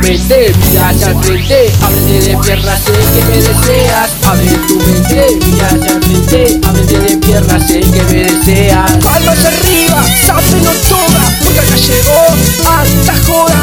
mente, mira hacia el frente, ábrete de piernas, sé que me deseas. Abre tu mente, mira hacia el frente, ábrete de piernas, sé que me deseas. Palmas arriba, sápelo toda, porque acá llegó Alta Joda.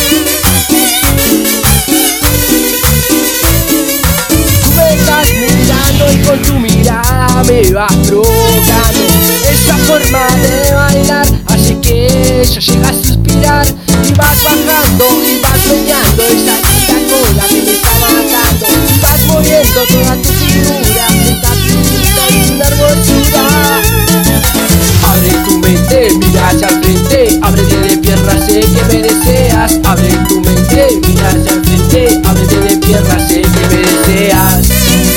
Tú me estás mirando y con tu mirada me vas provocando. Esa forma de bailar hace que yo llegue a suspirar. Y vas bajando y vas soñando esa linda cola que me está matando. Y vas moviendo toda tu figura, esta pinta es una hermosura. Abre tu mente, mira hacia el frente, ábrete de piernas, sé que me deseas. Abre tu mente, mira hacia el frente, ábrete de piernas, sé que me deseas.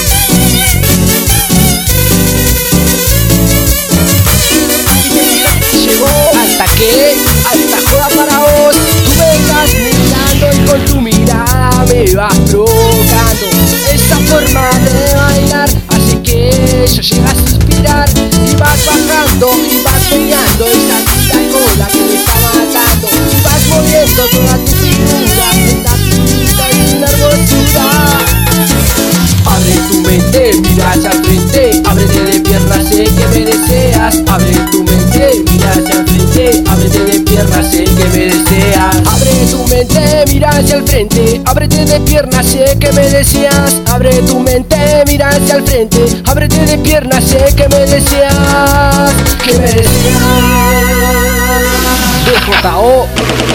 Alta Joda para vos. Tú me estás mirando y con tu mirada me vas provocando. Esa forma de bailar hace que yo llegue a suspirar. Y vas bajando y vas soñando esa linda cola que me está matando. Y vas moviendo toda tu figura, esta pinta es una hermosura. Abre tu mente, mira hacia el frente, ábrete de piernas, sé que me deseas. Abre tu mente, mira hacia el frente, ábrete de piernas, sé que me deseas. Abre tu mente, mira hacia el frente, ábrete de piernas, sé que me deseas. Abre tu mente, mira hacia el frente, ábrete de piernas, sé que me deseas. Que me deseas. DJO